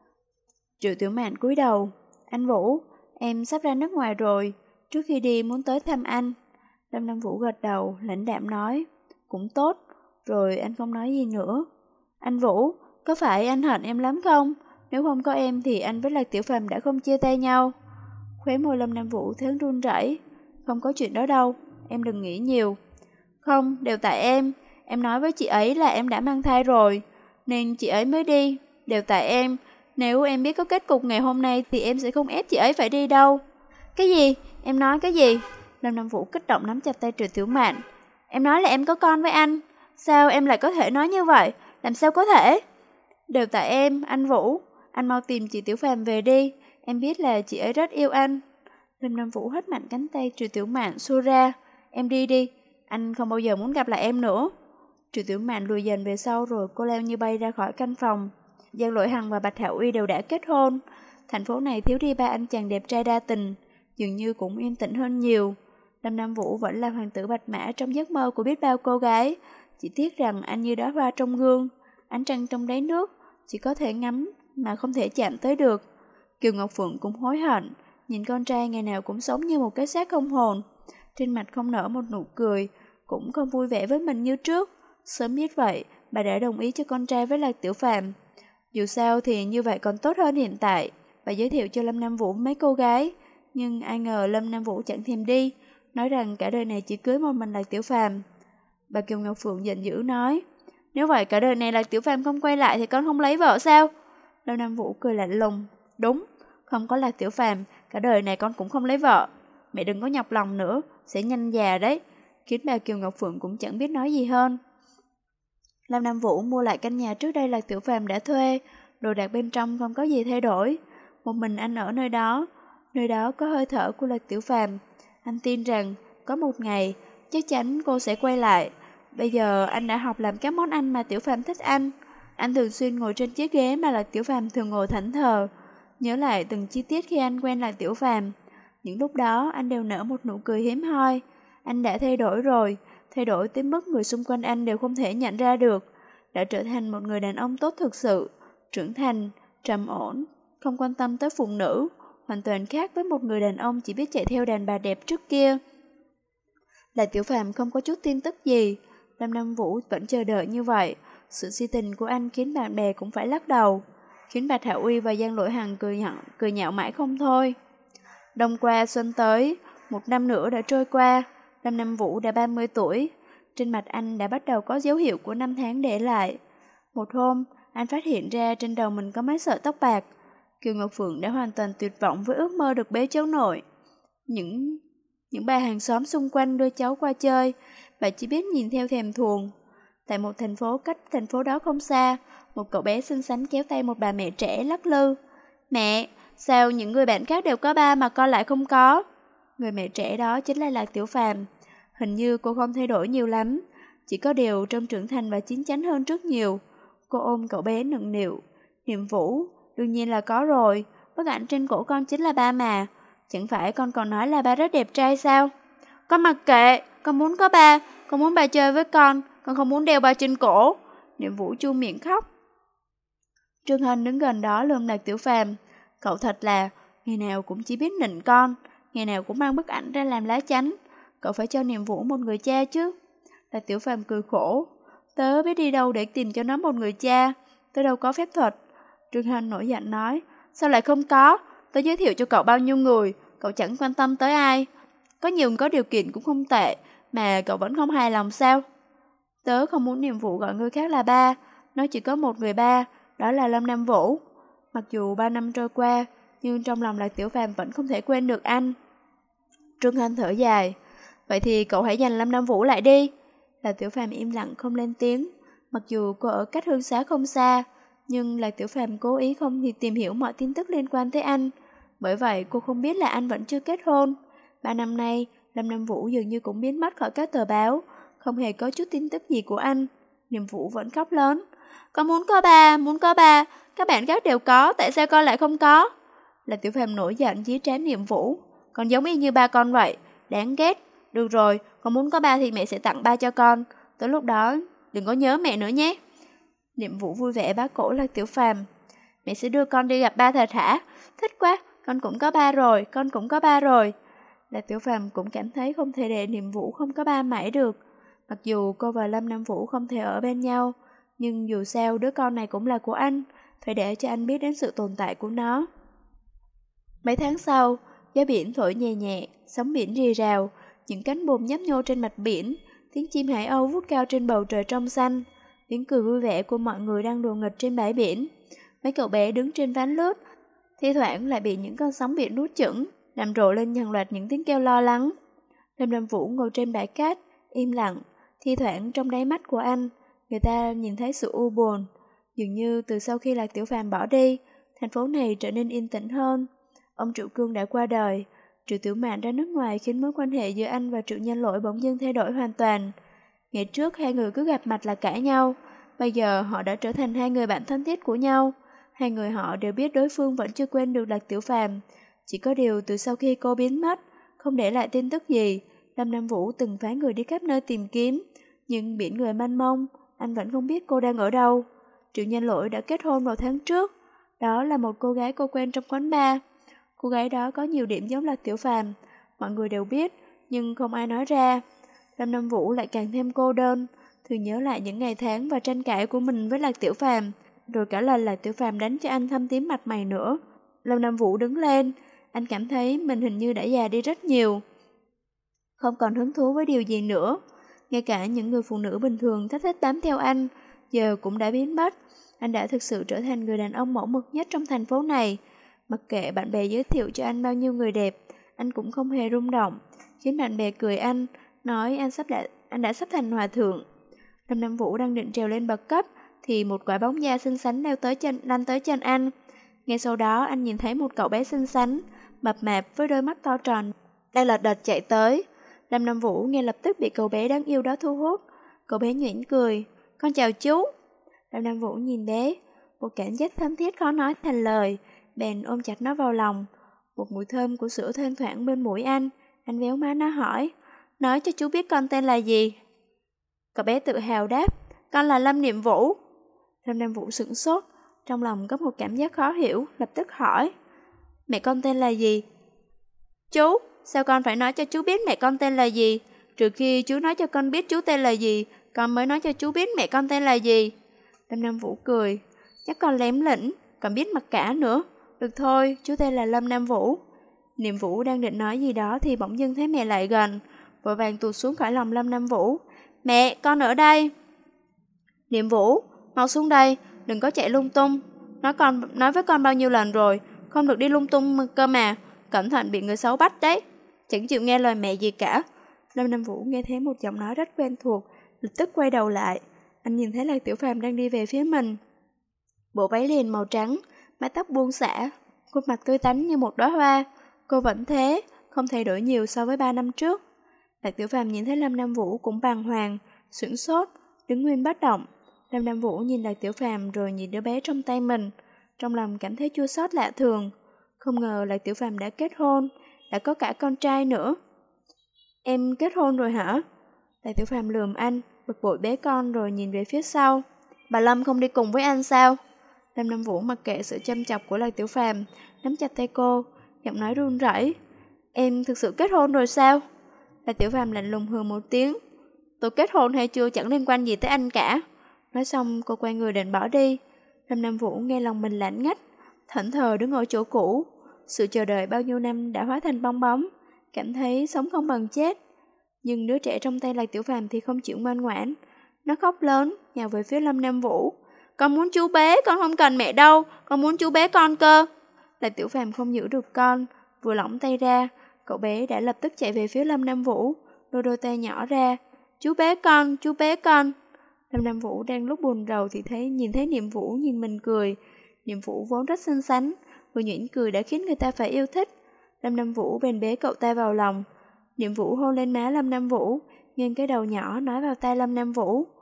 Triệu Tiểu Mạn cúi đầu. Anh Vũ, em sắp ra nước ngoài rồi, trước khi đi muốn tới thăm anh. Lâm Nam Vũ gật đầu, lãnh đạm nói. Cũng tốt, rồi anh không nói gì nữa. Anh Vũ, có phải anh hận em lắm không? Nếu không có em thì anh với Lạc Tiểu Phàm đã không chia tay nhau. Khóe môi Lâm Nam Vũ thoáng run rẩy. Không có chuyện đó đâu, em đừng nghĩ nhiều. Không, đều tại em. Em nói với chị ấy là em đã mang thai rồi, nên chị ấy mới đi. Đều tại em. Nếu em biết có kết cục ngày hôm nay thì em sẽ không ép chị ấy phải đi đâu. Cái gì? Em nói cái gì? Lâm Nam Vũ kích động nắm chặt tay Triệu Tiểu Mạn. Em nói là em có con với anh. Sao em lại có thể nói như vậy? Làm sao có thể? Đều tại em, anh Vũ. Anh mau tìm chị Tiểu Phàm về đi. Em biết là chị ấy rất yêu anh. Lâm Nam Vũ hất mạnh cánh tay Triệu Tiểu Mạn xua ra. Em đi đi. Anh không bao giờ muốn gặp lại em nữa. Triệu Tiểu Mạn lùi dần về sau rồi cô leo như bay ra khỏi căn phòng. Giang Lỗi Hằng và Bạch Hạo Uy đều đã kết hôn. Thành phố này thiếu đi ba anh chàng đẹp trai đa tình, dường như cũng yên tĩnh hơn nhiều. Lâm Nam Vũ vẫn là hoàng tử bạch mã trong giấc mơ của biết bao cô gái. Chỉ tiếc rằng anh như đóa hoa trong gương, ánh trăng trong đáy nước, chỉ có thể ngắm mà không thể chạm tới được. Kiều Ngọc Phượng cũng hối hận, nhìn con trai ngày nào cũng sống như một cái xác không hồn. Trên mặt không nở một nụ cười, cũng không vui vẻ với mình như trước. Sớm biết vậy, bà đã đồng ý cho con trai với Lạc Tiểu Phàm. Dù sao thì như vậy còn tốt hơn hiện tại. Bà giới thiệu cho Lâm Nam Vũ mấy cô gái, nhưng ai ngờ Lâm Nam Vũ chẳng thèm đi, nói rằng cả đời này chỉ cưới một mình Lạc Tiểu Phàm. Bà Kiều Ngọc Phượng giận dữ nói, nếu vậy cả đời này Lạc Tiểu Phàm không quay lại thì con không lấy vợ sao? Lâm Nam Vũ cười lạnh lùng, đúng, không có Lạc Tiểu Phàm, cả đời này con cũng không lấy vợ. Mẹ đừng có nhọc lòng nữa, sẽ nhanh già đấy. Khiến bà Kiều Ngọc Phượng cũng chẳng biết nói gì hơn. Lâm Nam Vũ mua lại căn nhà trước đây Lạc Tiểu Phàm đã thuê, đồ đạc bên trong không có gì thay đổi. Một mình anh ở nơi đó, nơi đó có hơi thở của Lạc Tiểu Phàm. Anh tin rằng có một ngày chắc chắn cô sẽ quay lại. Bây giờ anh đã học làm các món ăn mà Tiểu Phàm thích ăn. Anh thường xuyên ngồi trên chiếc ghế mà Lạc Tiểu Phàm thường ngồi thẫn thờ, nhớ lại từng chi tiết khi anh quen Lạc Tiểu Phàm. Những lúc đó anh đều nở một nụ cười hiếm hoi. Anh đã thay đổi rồi, thay đổi tới mức người xung quanh anh đều không thể nhận ra được. Đã trở thành một người đàn ông tốt thực sự, trưởng thành, trầm ổn, không quan tâm tới phụ nữ, hoàn toàn khác với một người đàn ông chỉ biết chạy theo đàn bà đẹp trước kia. Lạc Tiểu Phàm không có chút tin tức gì, Lâm Nam Vũ vẫn chờ đợi như vậy. Sự si tình của anh khiến bạn bè cũng phải lắc đầu, khiến Bạch Hạo Uy và Giang Lỗi Hằng cười nhạo, cười nhạo mãi không thôi. Đông qua xuân tới, một năm nữa đã trôi qua, Lâm Nam Vũ đã ba mươi tuổi. Trên mặt anh đã bắt đầu có dấu hiệu của năm tháng để lại. Một hôm, anh phát hiện ra trên đầu mình có mấy sợi tóc bạc. Kiều Ngọc Phượng đã hoàn toàn tuyệt vọng với ước mơ được bế cháu nội. Những những bà hàng xóm xung quanh đưa cháu qua chơi, bà chỉ biết nhìn theo thèm thuồng. Tại một thành phố cách thành phố đó không xa, một cậu bé xinh xắn kéo tay một bà mẹ trẻ lắc lư. Mẹ, sao những người bạn khác đều có ba mà con lại không có? Người mẹ trẻ đó chính là Lạc Tiểu Phàm. Hình như cô không thay đổi nhiều lắm, chỉ có điều trông trưởng thành và chín chắn hơn rất nhiều. Cô ôm cậu bé nựng nịu. Niệm Vũ, đương nhiên là có rồi, bức ảnh trên cổ con chính là ba mà. Chẳng phải con còn nói là ba rất đẹp trai sao? Con mặc kệ, con muốn có ba, con muốn ba chơi với con, con không muốn đeo ba trên cổ. Niệm Vũ chu miệng khóc. Trương Hân đứng gần đó lườm Lạc Tiểu Phàm. Cậu thật là, ngày nào cũng chỉ biết nịnh con, ngày nào cũng mang bức ảnh ra làm lá chắn. Cậu phải cho Niệm Vũ một người cha chứ. Lạc Tiểu Phàm cười khổ. Tớ biết đi đâu để tìm cho nó một người cha, tớ đâu có phép thuật. Trương Hân nổi giận nói, sao lại không có? Tớ giới thiệu cho cậu bao nhiêu người, cậu chẳng quan tâm tới ai. Có nhiều người có điều kiện cũng không tệ, mà cậu vẫn không hài lòng sao? Tớ không muốn Niệm Vũ gọi người khác là ba, nó chỉ có một người ba, đó là Lâm Nam Vũ. Mặc dù ba năm trôi qua, nhưng trong lòng Lạc Tiểu Phàm vẫn không thể quên được anh. Trương Hân thở dài, vậy thì cậu hãy giành Lâm Nam Vũ lại đi. Lạc Tiểu Phàm im lặng không lên tiếng. Mặc dù cô ở cách Hương Xá không xa, nhưng Lạc Tiểu Phàm cố ý không thì tìm hiểu mọi tin tức liên quan tới anh. Bởi vậy cô không biết là anh vẫn chưa kết hôn. Ba năm nay, Lâm Nam Vũ dường như cũng biến mất khỏi các tờ báo, không hề có chút tin tức gì của anh. Niệm Vũ vẫn khóc lớn. Con muốn có ba, muốn có ba, các bạn khác đều có, tại sao con lại không có? Lạc Tiểu Phàm nổi giận dí trán Niệm Vũ. Con giống y như ba con vậy, đáng ghét. Được rồi, con muốn có ba thì mẹ sẽ tặng ba cho con. Tới lúc đó, đừng có nhớ mẹ nữa nhé. Niệm Vũ vui vẻ bá cổ Lạc Tiểu Phàm. Mẹ sẽ đưa con đi gặp ba thật hả? Thích quá, con cũng có ba rồi, con cũng có ba rồi. Lạc Tiểu Phàm cũng cảm thấy không thể để Niệm Vũ không có ba mãi được. Mặc dù cô và Lâm Nam Vũ không thể ở bên nhau, nhưng dù sao đứa con này cũng là của anh, phải để cho anh biết đến sự tồn tại của nó. Mấy tháng sau, gió biển thổi nhẹ nhẹ, sóng biển rì rào, những cánh buồm nhấp nhô trên mặt biển, tiếng chim hải âu vút cao trên bầu trời trong xanh, tiếng cười vui vẻ của mọi người đang đùa nghịch trên bãi biển. Mấy cậu bé đứng trên ván lướt, thi thoảng lại bị những con sóng biển nuốt chửng, làm rộ lên hàng loạt những tiếng kêu lo lắng. Lâm Nam Vũ ngồi trên bãi cát, im lặng, thi thoảng trong đáy mắt của anh, người ta nhìn thấy sự u buồn. Dường như từ sau khi Lạc Tiểu Phàm bỏ đi, thành phố này trở nên yên tĩnh hơn. Ông Triệu Cương đã qua đời, Triệu Tiểu Mạn ra nước ngoài khiến mối quan hệ giữa anh và Triệu Nhân Lỗi bỗng dưng thay đổi hoàn toàn. Ngày trước hai người cứ gặp mặt là cãi nhau, bây giờ họ đã trở thành hai người bạn thân thiết của nhau. Hai người họ đều biết đối phương vẫn chưa quên được Lạc Tiểu Phàm. Chỉ có điều từ sau khi cô biến mất, không để lại tin tức gì, Lâm Nam Vũ từng phái người đi khắp nơi tìm kiếm, nhưng biển người mênh mông, anh vẫn không biết cô đang ở đâu. Triệu Nhân Lỗi đã kết hôn vào tháng trước, đó là một cô gái cô quen trong quán bar. Cô gái đó có nhiều điểm giống Lạc Tiểu Phàm, mọi người đều biết, nhưng không ai nói ra. Lâm Nam Vũ lại càng thêm cô đơn, thường nhớ lại những ngày tháng và tranh cãi của mình với Lạc Tiểu Phàm, rồi cả lần Lạc Tiểu Phàm đánh cho anh thâm tím mặt mày nữa. Lâm Nam Vũ đứng lên, anh cảm thấy mình hình như đã già đi rất nhiều, không còn hứng thú với điều gì nữa. Ngay cả những người phụ nữ bình thường thích thích bám theo anh, giờ cũng đã biến mất. Anh đã thực sự trở thành người đàn ông mẫu mực nhất trong thành phố này. Mặc kệ bạn bè giới thiệu cho anh bao nhiêu người đẹp, anh cũng không hề rung động, khiến bạn bè cười anh, nói anh sắp đã, anh đã sắp thành hòa thượng. Lâm Nam Vũ đang định trèo lên bậc cấp, thì một quả bóng da xinh xắn leo tới chân, lăn tới chân anh. Ngay sau đó anh nhìn thấy một cậu bé xinh xắn, mập mạp với đôi mắt to tròn, đang lật đật chạy tới. Lâm Nam Vũ ngay lập tức bị cậu bé đáng yêu đó thu hút. Cậu bé nhuyễn cười, con chào chú. Lâm Nam Vũ nhìn bé, một cảm giác thân thiết khó nói thành lời, bèn ôm chặt nó vào lòng. Một mùi thơm của sữa thoang thoảng bên mũi anh, anh véo má nó hỏi, nói cho chú biết con tên là gì. Cậu bé tự hào đáp, con là Lâm Niệm Vũ. Lâm Nam Vũ sửng sốt, trong lòng có một cảm giác khó hiểu, lập tức hỏi, mẹ con tên là gì? Chú, sao con phải nói cho chú biết mẹ con tên là gì? Trừ khi chú nói cho con biết chú tên là gì, con mới nói cho chú biết mẹ con tên là gì. Lâm Nam Vũ cười, chắc con lém lĩnh, còn biết mặc cả nữa. Được thôi, chú tên là Lâm Nam Vũ. Niệm Vũ đang định nói gì đó thì bỗng dưng thấy mẹ lại gần, vội vàng tụt xuống khỏi lòng Lâm Nam Vũ. Mẹ, con ở đây. Niệm Vũ, mau xuống đây, đừng có chạy lung tung. Nói con nói với con bao nhiêu lần rồi, không được đi lung tung cơ mà, cẩn thận bị người xấu bắt đấy. Chẳng chịu nghe lời mẹ gì cả. Lâm Nam Vũ nghe thấy một giọng nói rất quen thuộc, lập tức quay đầu lại. Anh nhìn thấy Lạc Tiểu Phàm đang đi về phía mình. Bộ váy liền màu trắng, mái tóc buông xõa, khuôn mặt tươi tắn như một đóa hoa. Cô vẫn thế, không thay đổi nhiều so với ba năm trước. Lạc Tiểu Phàm nhìn thấy Lâm Nam Vũ cũng bàng hoàng, sửng sốt, đứng nguyên bất động. Lâm Nam Vũ nhìn Lạc Tiểu Phàm rồi nhìn đứa bé trong tay mình, trong lòng cảm thấy chua xót lạ thường. Không ngờ Lạc Tiểu Phàm đã kết hôn, đã có cả con trai nữa. Em kết hôn rồi hả? Lạc Tiểu Phàm lườm anh, bực bội bế con rồi nhìn về phía sau. Bà Lâm không đi cùng với anh sao? Lâm Nam Vũ mặc kệ sự châm chọc của Lạc Tiểu Phàm, nắm chặt tay cô, giọng nói run rẩy. Em thực sự kết hôn rồi sao? Lạc Tiểu Phàm lạnh lùng hừ một tiếng. Tôi kết hôn hay chưa chẳng liên quan gì tới anh cả. Nói xong cô quay người định bỏ đi. Lâm Nam Vũ nghe lòng mình lạnh ngắt, thẫn thờ đứng ở chỗ cũ. Sự chờ đợi bao nhiêu năm đã hóa thành bong bóng, cảm thấy sống không bằng chết. Nhưng đứa trẻ trong tay Lạc Tiểu Phàm thì không chịu ngoan ngoãn. Nó khóc lớn, nhào về phía Lâm Nam Vũ. Con muốn chú bế, con không cần mẹ đâu, con muốn chú bế con cơ. Lạc Tiểu Phàm không giữ được con, vừa lỏng tay ra, cậu bé đã lập tức chạy về phía Lâm Nam Vũ, đôi đôi tay nhỏ ra. Chú bế con, chú bế con. Lâm Nam Vũ đang lúc buồn rầu thì thấy nhìn thấy Niệm Vũ nhìn mình cười. Niệm Vũ vốn rất xinh xắn, vừa nhuyễn cười đã khiến người ta phải yêu thích. Lâm Nam Vũ bèn bế cậu ta vào lòng. Niệm Vũ hôn lên má Lâm Nam Vũ, nghiêng cái đầu nhỏ nói vào tai Lâm Nam Vũ.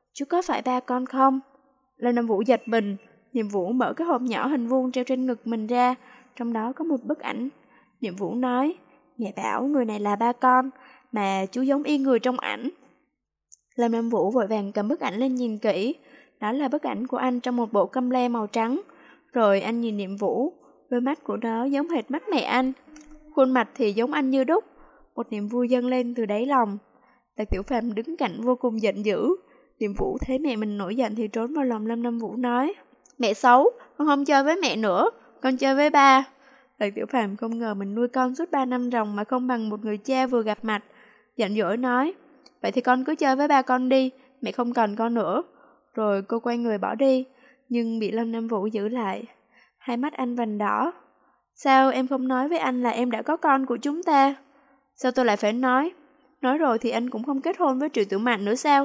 chú có phải ba con không? Lâm Nam Vũ giật mình, Niệm Vũ mở cái hộp nhỏ hình vuông treo trên ngực mình ra, trong đó có một bức ảnh. Niệm Vũ nói, mẹ bảo người này là ba con, mà chú giống y người trong ảnh. Lâm Nam Vũ vội vàng cầm bức ảnh lên nhìn kỹ, đó là bức ảnh của anh trong một bộ căm le màu trắng. Rồi anh nhìn Niệm Vũ, đôi mắt của nó giống hệt mắt mẹ anh, khuôn mặt thì giống anh như đúc. Một niềm vui dâng lên từ đáy lòng. Lạc Tiểu Phàm đứng cạnh vô cùng giận dữ. Niệm Vũ thấy mẹ mình nổi giận thì trốn vào lòng Lâm Nam Vũ nói, mẹ xấu, con không chơi với mẹ nữa, con chơi với ba. Lạc Tiểu Phàm không ngờ mình nuôi con suốt ba năm ròng mà không bằng một người cha vừa gặp mặt, giận dỗi nói, vậy thì con cứ chơi với ba con đi, mẹ không cần con nữa. Rồi cô quay người bỏ đi, nhưng bị Lâm Nam Vũ giữ lại. Hai mắt anh vành đỏ. Sao em không nói với anh là em đã có con của chúng ta? Sao tôi lại phải nói? Nói rồi thì anh cũng không kết hôn với Triệu Tiểu Mạnh nữa sao?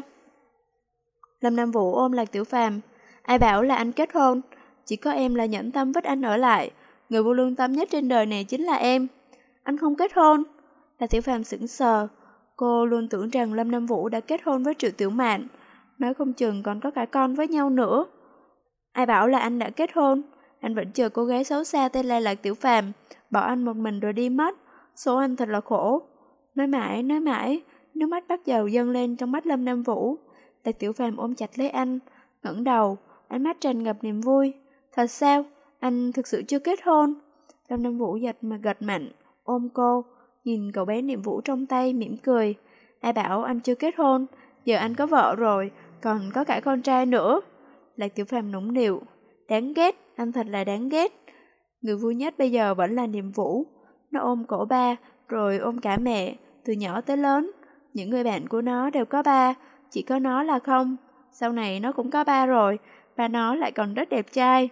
Lâm Nam Vũ ôm Lạc Tiểu Phàm. Ai bảo là anh kết hôn? Chỉ có em là nhẫn tâm vứt anh ở lại. Người vô lương tâm nhất trên đời này chính là em. Anh không kết hôn. Lạc Tiểu Phàm sững sờ. Cô luôn tưởng rằng Lâm Nam Vũ đã kết hôn với Triệu Tiểu Mạnh, nói không chừng còn có cả con với nhau nữa. Ai bảo là anh đã kết hôn? Anh vẫn chờ cô gái xấu xa tên là Lạc Tiểu Phàm, bỏ anh một mình rồi đi mất. Số anh thật là khổ. Nói mãi, nói mãi, nước mắt bắt đầu dâng lên trong mắt Lâm Nam Vũ. Lạc Tiểu Phàm ôm chặt lấy anh, ngẩng đầu, ánh mắt tràn ngập niềm vui. Thật sao? Anh thực sự chưa kết hôn? Lâm Nam Vũ giật mà gật mạnh, ôm cô, nhìn cậu bé Niệm Vũ trong tay, mỉm cười. Ai bảo anh chưa kết hôn? Giờ anh có vợ rồi, còn có cả con trai nữa. Lạc Tiểu Phàm nũng nịu. Đáng ghét, anh thật là đáng ghét. Người vui nhất bây giờ vẫn là Niệm Vũ. Nó ôm cổ ba, rồi ôm cả mẹ, từ nhỏ tới lớn. Những người bạn của nó đều có ba, chỉ có nó là không. Sau này nó cũng có ba rồi, ba nó lại còn rất đẹp trai.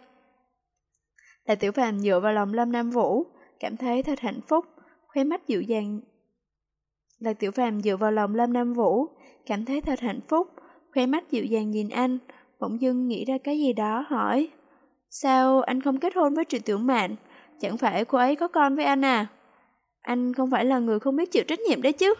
Lạc Tiểu Phàm dựa vào lòng Lâm Nam Vũ, cảm thấy thật hạnh phúc, khóe mắt dịu dàng. Lạc Tiểu Phàm dựa vào lòng Lâm Nam Vũ, cảm thấy thật hạnh phúc, khóe mắt dịu dàng nhìn anh, bỗng dưng nghĩ ra cái gì đó hỏi. Sao anh không kết hôn với Triệu Tiểu Mạn? Chẳng phải cô ấy có con với anh à? Anh không phải là người không biết chịu trách nhiệm đấy chứ?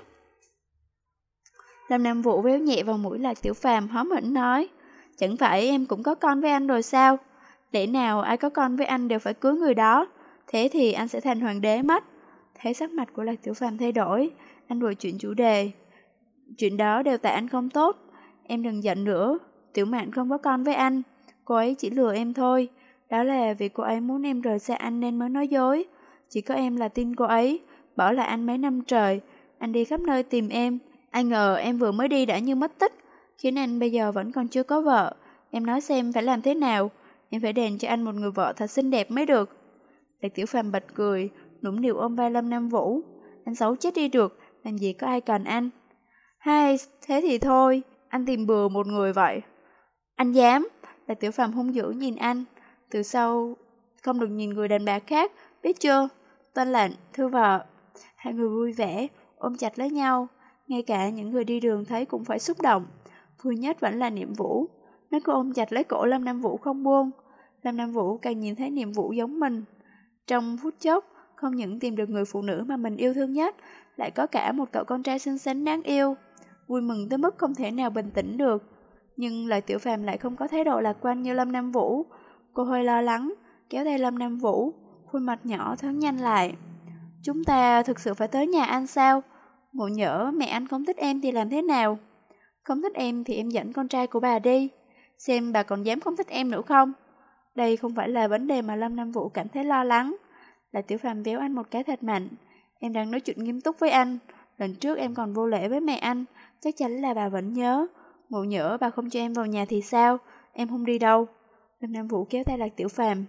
Lâm Nam Vũ véo nhẹ vào mũi Lạc Tiểu Phàm, hóm hỉnh nói. Chẳng phải em cũng có con với anh rồi sao? Lẽ nào ai có con với anh đều phải cưới người đó? Thế thì anh sẽ thành hoàng đế mất. Thấy sắc mặt của Lạc Tiểu Phàm thay đổi, anh đổi chuyển chủ đề. Chuyện đó đều tại anh không tốt. Em đừng giận nữa. Tiểu Mạn không có con với anh. Cô ấy chỉ lừa em thôi. Đó là vì cô ấy muốn em rời xa anh nên mới nói dối. Chỉ có em là tin cô ấy. Bỏ lại anh mấy năm trời. Anh đi khắp nơi tìm em. Ai ngờ em vừa mới đi đã như mất tích, khiến anh bây giờ vẫn còn chưa có vợ. Em nói xem phải làm thế nào? Em phải đền cho anh một người vợ thật xinh đẹp mới được. Lạc Tiểu Phàm bật cười, nũng nịu ôm vai Lâm Nam Vũ. Anh xấu chết đi được, làm gì có ai cần anh. Hay, thế thì thôi, anh tìm bừa một người vậy. Anh dám? Lạc Tiểu Phàm hung dữ nhìn anh. Từ sau, không được nhìn người đàn bà khác, biết chưa? Tên là Thư Vợ. Hai người vui vẻ, ôm chặt lấy nhau. Ngay cả những người đi đường thấy cũng phải xúc động. Vui nhất vẫn là Niệm Vũ. Nó cứ ôm chặt lấy cổ Lâm Nam Vũ không buông. Lâm Nam Vũ càng nhìn thấy Niệm Vũ giống mình. Trong phút chốc, không những tìm được người phụ nữ mà mình yêu thương nhất, lại có cả một cậu con trai xinh xắn đáng yêu. Vui mừng tới mức không thể nào bình tĩnh được. Nhưng Lạc Tiểu Phàm lại không có thái độ lạc quan như Lâm Nam Vũ. Cô hơi lo lắng, kéo tay Lâm Nam Vũ, khuôn mặt nhỏ thoáng nhanh lại. Chúng ta thực sự phải tới nhà anh sao? Ngộ nhỡ mẹ anh không thích em thì làm thế nào? Không thích em thì em dẫn con trai của bà đi. Xem bà còn dám không thích em nữa không? Đây không phải là vấn đề mà Lâm Nam Vũ cảm thấy lo lắng. Lạc Tiểu Phàm véo anh một cái thật mạnh. Em đang nói chuyện nghiêm túc với anh. Lần trước em còn vô lễ với mẹ anh. Chắc chắn là bà vẫn nhớ. Ngộ nhỡ bà không cho em vào nhà thì sao? Em không đi đâu. Lâm Nam Vũ kéo tay Lạc Tiểu Phàm.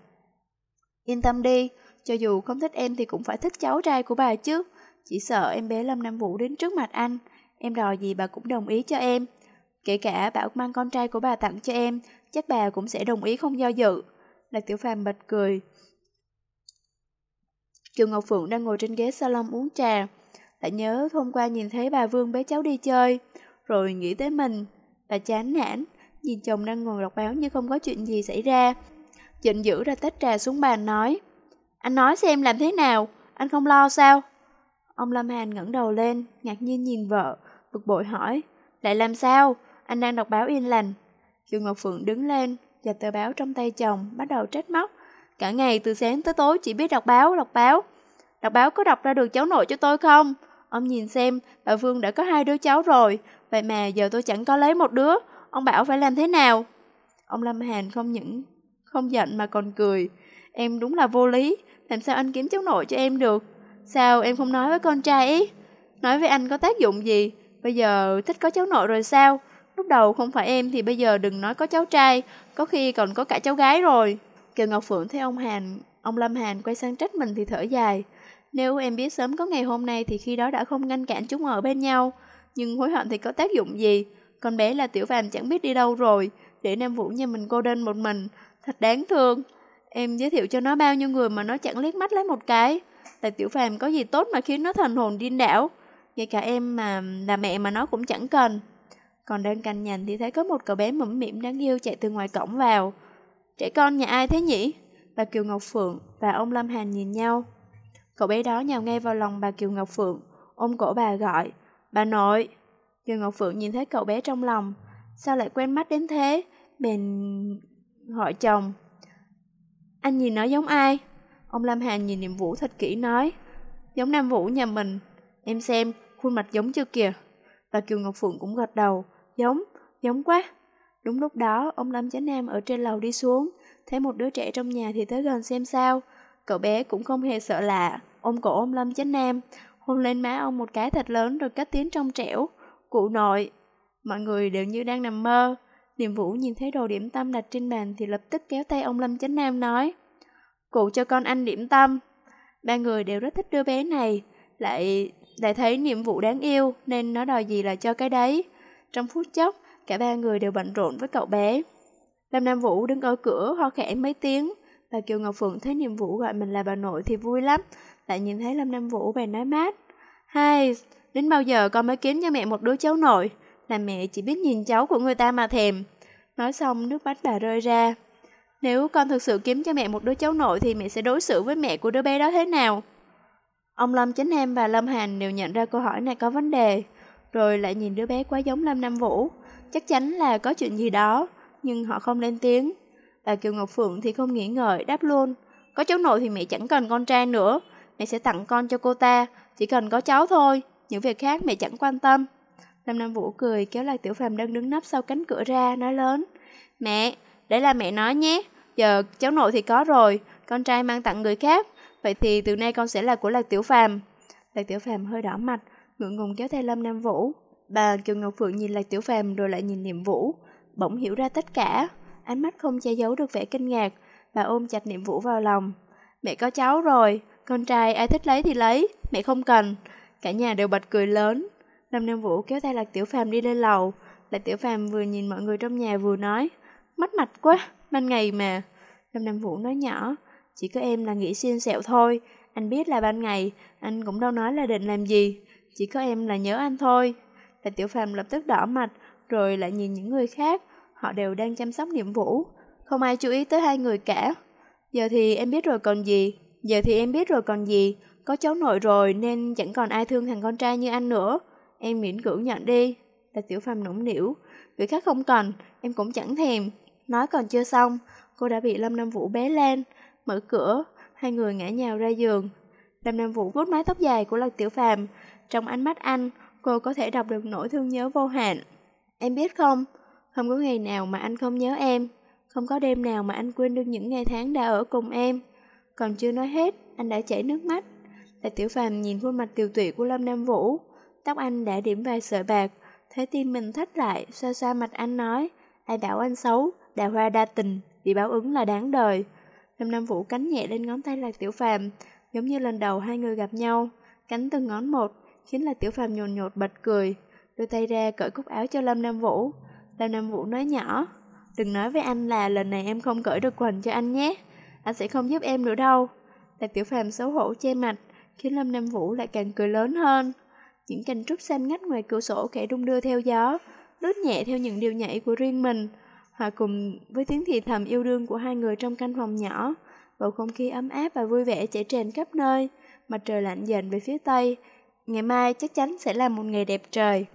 Yên tâm đi. Cho dù không thích em thì cũng phải thích cháu trai của bà chứ. Chỉ sợ em bé Lâm Nam Vũ đến trước mặt anh, em đòi gì bà cũng đồng ý cho em. Kể cả bảo mang con trai của bà tặng cho em, chắc bà cũng sẽ đồng ý không do dự. Lạc Tiểu Phàm bật cười. Kiều Ngọc Phượng đang ngồi trên ghế salon uống trà. Lại nhớ hôm qua nhìn thấy bà Vương bế cháu đi chơi, rồi nghĩ tới mình. Bà chán nản, nhìn chồng đang ngồi đọc báo như không có chuyện gì xảy ra. Giận dữ ra tách trà xuống bàn nói. Anh nói xem làm thế nào, anh không lo sao? Ông Lâm Hàn ngẩng đầu lên, ngạc nhiên nhìn vợ, bực bội hỏi. Lại làm sao? anh đang đọc báo Yên Lành. Kiều Ngọc Phượng đứng lên, giật tờ báo trong tay chồng, bắt đầu trách móc. Cả ngày từ sáng tới tối chỉ biết đọc báo, đọc báo. Đọc báo có đọc ra được cháu nội cho tôi không? Ông nhìn xem, bà Phương đã có hai đứa cháu rồi, vậy mà giờ tôi chẳng có lấy một đứa, ông bảo phải làm thế nào? Ông Lâm Hàn không những không giận mà còn cười. Em đúng là vô lý, làm sao anh kiếm cháu nội cho em được? Sao em không nói với con trai ý? Nói với anh có tác dụng gì? Bây giờ thích có cháu nội rồi sao? Lúc đầu không phải em thì bây giờ đừng nói có cháu trai, có khi còn có cả cháu gái rồi. Kiều Ngọc Phượng thấy ông Hàn, ông Lâm Hàn quay sang trách mình thì thở dài. Nếu em biết sớm có ngày hôm nay thì khi đó đã không ngăn cản chúng ở bên nhau. Nhưng hối hận thì có tác dụng gì? Con bé là Tiểu Phàm chẳng biết đi đâu rồi, để Nam Vũ nhà mình cô đơn một mình, thật đáng thương. Em giới thiệu cho nó bao nhiêu người mà nó chẳng liếc mắt lấy một cái. Là Tiểu Phàm có gì tốt mà khiến nó thần hồn điên đảo? Ngay cả em mà là mẹ mà nó cũng chẳng cần. Còn đang canh nhành thì thấy có một cậu bé mõm mĩm đáng yêu chạy từ ngoài cổng vào. Trẻ con nhà ai thế nhỉ? Bà Kiều Ngọc Phượng và ông Lâm Hàn nhìn nhau. Cậu bé đó nhào ngay vào lòng bà Kiều Ngọc Phượng, ôm cổ bà gọi, bà nội. Kiều Ngọc Phượng nhìn thấy cậu bé trong lòng, sao lại quen mắt đến thế? Bèn hỏi chồng, anh nhìn nó giống ai? Ông Lâm Hàn nhìn Niệm Vũ thật kỹ nói, giống Nam Vũ nhà mình. Em xem, khuôn mặt giống chưa kìa? Bà Kiều Ngọc Phượng cũng gật đầu, giống, giống quá. Đúng lúc đó, ông Lâm Chánh Nam ở trên lầu đi xuống, thấy một đứa trẻ trong nhà thì tới gần xem sao. Cậu bé cũng không hề sợ lạ, ôm cổ ông Lâm Chánh Nam, hôn lên má ông một cái thật lớn rồi cất tiếng trong trẻo, cụ nội. Mọi người đều như đang nằm mơ. Niệm Vũ nhìn thấy đồ điểm tâm đặt trên bàn thì lập tức kéo tay ông Lâm Chánh Nam nói, cụ cho con ăn điểm tâm. Ba người đều rất thích đứa bé này, lại lại thấy Niệm Vũ đáng yêu nên nó đòi gì là cho cái đấy. Trong phút chốc, cả ba người đều bận rộn với cậu bé. Lâm Nam Vũ đứng ở cửa ho khẽ mấy tiếng. Bà Kiều Ngọc Phượng thấy Niệm Vũ gọi mình là bà nội thì vui lắm. Lại nhìn thấy Lâm Nam Vũ bèn nói mát, hai, đến bao giờ con mới kiếm cho mẹ một đứa cháu nội? Là mẹ chỉ biết nhìn cháu của người ta mà thèm. Nói xong nước mắt bà rơi ra. Nếu con thực sự kiếm cho mẹ một đứa cháu nội thì mẹ sẽ đối xử với mẹ của đứa bé đó thế nào? Ông Lâm Chánh Nam và Lâm Hàn đều nhận ra câu hỏi này có vấn đề. Rồi lại nhìn đứa bé quá giống Lâm Nam Vũ. Chắc chắn là có chuyện gì đó, nhưng họ không lên tiếng. Bà Kiều Ngọc Phượng thì không nghĩ ngợi, đáp luôn, có cháu nội thì mẹ chẳng cần con trai nữa. Mẹ sẽ tặng con cho cô ta, chỉ cần có cháu thôi. Những việc khác mẹ chẳng quan tâm. Lâm Nam Vũ cười kéo lại Tiểu Phàm đang đứng nấp sau cánh cửa ra, nói lớn, mẹ, để là mẹ nói nhé. Giờ cháu nội thì có rồi, con trai mang tặng người khác, vậy thì từ nay con sẽ là của Lạc Tiểu Phàm. Lạc Tiểu Phàm hơi đỏ mặt, ngượng ngùng kéo tay Lâm Nam Vũ. Bà Kiều Ngọc Phượng nhìn Lạc Tiểu Phàm rồi lại nhìn Niệm Vũ, bỗng hiểu ra tất cả, ánh mắt không che giấu được vẻ kinh ngạc. Bà ôm chặt Niệm Vũ vào lòng. Mẹ có cháu rồi, con trai ai thích lấy thì lấy, mẹ không cần. Cả nhà đều bật cười lớn. Lâm Nam Vũ kéo tay Lạc Tiểu Phàm đi lên lầu. Lạc Tiểu Phàm vừa nhìn mọi người trong nhà vừa nói, mất mặt quá, ban ngày mà. Lâm Nam Vũ nói nhỏ, chỉ có em là nghĩ xiên xẹo thôi. Anh biết là ban ngày, anh cũng đâu nói là định làm gì. Chỉ có em là nhớ anh thôi. Lạc Tiểu Phàm lập tức đỏ mặt, rồi lại nhìn những người khác. Họ đều đang chăm sóc Niệm Vũ, không ai chú ý tới hai người cả. Giờ thì em biết rồi còn gì. Giờ thì em biết rồi còn gì. Có cháu nội rồi nên chẳng còn ai thương thằng con trai như anh nữa. Em miễn cưỡng nhận đi. Lạc Tiểu Phàm nũng nịu, người khác không cần, em cũng chẳng thèm. Nói còn chưa xong, cô đã bị Lâm Nam Vũ bế lên. Mở cửa, hai người ngã nhào ra giường. Lâm Nam Vũ vuốt mái tóc dài của Lạc Tiểu Phàm. Trong ánh mắt anh, cô có thể đọc được nỗi thương nhớ vô hạn. Em biết không, không có ngày nào mà anh không nhớ em. Không có đêm nào mà anh quên được những ngày tháng đã ở cùng em. Còn chưa nói hết, anh đã chảy nước mắt. Lạc Tiểu Phàm nhìn khuôn mặt tiều tụy của Lâm Nam Vũ. Tóc anh đã điểm vài sợi bạc. Thấy tim mình thắt lại, xoa xoa mặt anh nói, ai bảo anh xấu, đào hoa đa tình, bị báo ứng là đáng đời. Lâm Nam Vũ cắn nhẹ lên ngón tay Lạc Tiểu Phàm, giống như lần đầu hai người gặp nhau, cắn từng ngón một, khiến Lạc Tiểu Phàm nhồn nhột bật cười, đưa tay ra cởi cúc áo cho Lâm Nam Vũ. Lâm Nam Vũ nói nhỏ, đừng nói với anh là lần này em không cởi được quần cho anh nhé, anh sẽ không giúp em nữa đâu. Lạc Tiểu Phàm xấu hổ che mặt, khiến Lâm Nam Vũ lại càng cười lớn hơn. Những cành trúc xanh ngắt ngoài cửa sổ khẽ đung đưa theo gió, lướt nhẹ theo những điệu nhảy của riêng mình, hòa cùng với tiếng thì thầm yêu đương của hai người trong căn phòng nhỏ. Bầu không khí ấm áp và vui vẻ chảy tràn khắp nơi. Mặt trời lặn dần về phía tây. Ngày mai chắc chắn sẽ là một ngày đẹp trời.